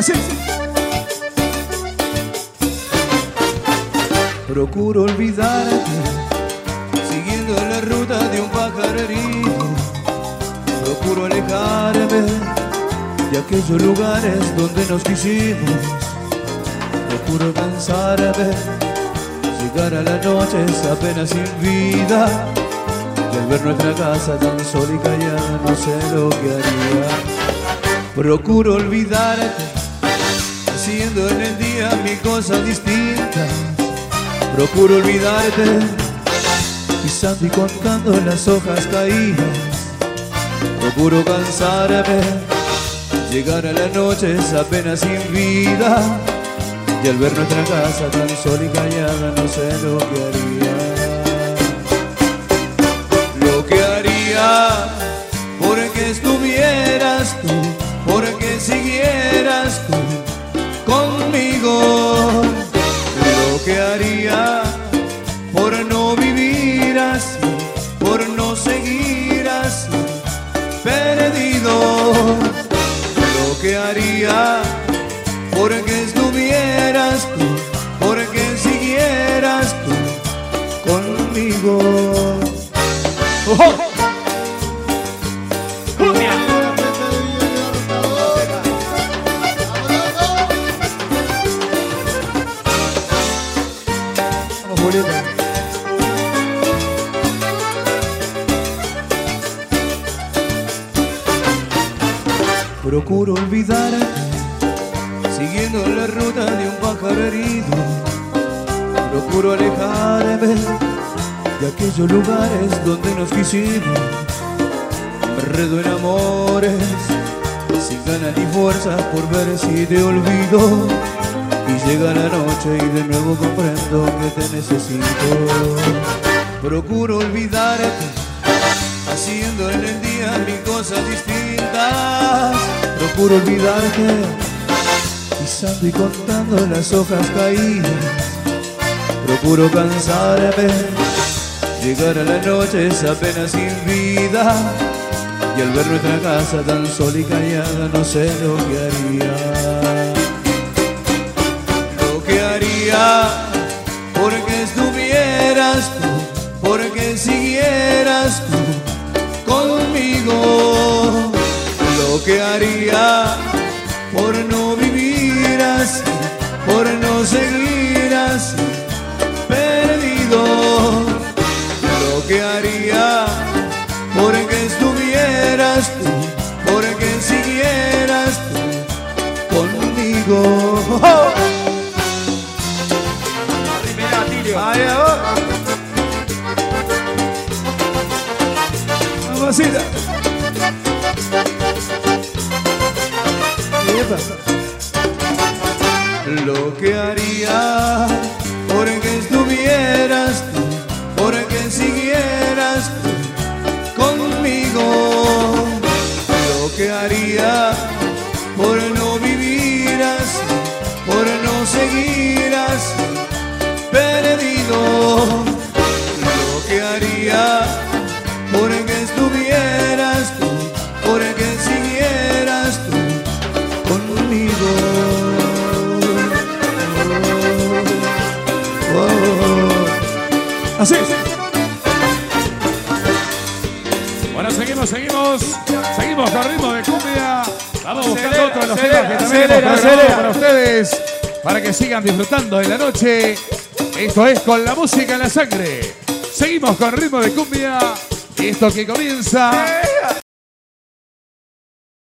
Así. Procuro olvidarte, siguiendo la ruta de un pájaro herido. Procuro alejarme de aquellos lugares donde nos quisimos. Procuro cansarme, llegar a la noche apenas sin vida. Y al ver nuestra casa tan sola y callada no sé lo que haría. Procuro olvidarte, haciendo en el día mil cosas distintas. Procuro olvidarte, pisando y contando las hojas caídas. Procuro cansarme, llegar a la noche apenas sin vida. Y al ver nuestra casa tan sola y callada no sé lo que haría. Lo que haría porque estuvieras tú, porque siguieras tú conmigo. Lo que haría por no vivir así, por no seguir así, perdido. Lo que haría porque estuvieras tú, porque siguieras tú conmigo. ¡Oh! Procuro olvidarte, siguiendo la ruta de un pájaro herido. Procuro alejarme de aquellos lugares donde nos quisimos. Me enredo en amores, sin ganas ni fuerzas por ver si te olvido. Y llega la noche y de nuevo comprendo que te necesito. Procuro olvidarte, haciendo en el día mil cosas distintas. Procuro olvidarte, pisando y contando las hojas caídas. Procuro cansarme, llegar a la noche apenas sin vida. Y al ver nuestra casa tan sola y callada no sé lo que haría. Lo que haría porque estuvieras tú, porque siguieras tú conmigo. Lo que haría por no vivir así, por no seguir así, perdido. Lo que haría porque estuvieras tú, porque siguieras tú conmigo. Mamacita. Lo que haría porque estuvieras tú, porque siguieras tú conmigo. Lo que haría por no vivir así, por no seguir así, perdido. Lo que haría porque estuvieras tú, porque siguieras tú conmigo. Así. Bueno, seguimos con ritmo de cumbia. Vamos buscando otro de los temas que también hemos preparado para ustedes, para que sigan disfrutando de la noche. Esto es Con la Música en la Sangre. Seguimos con ritmo de cumbia. Y esto que comienza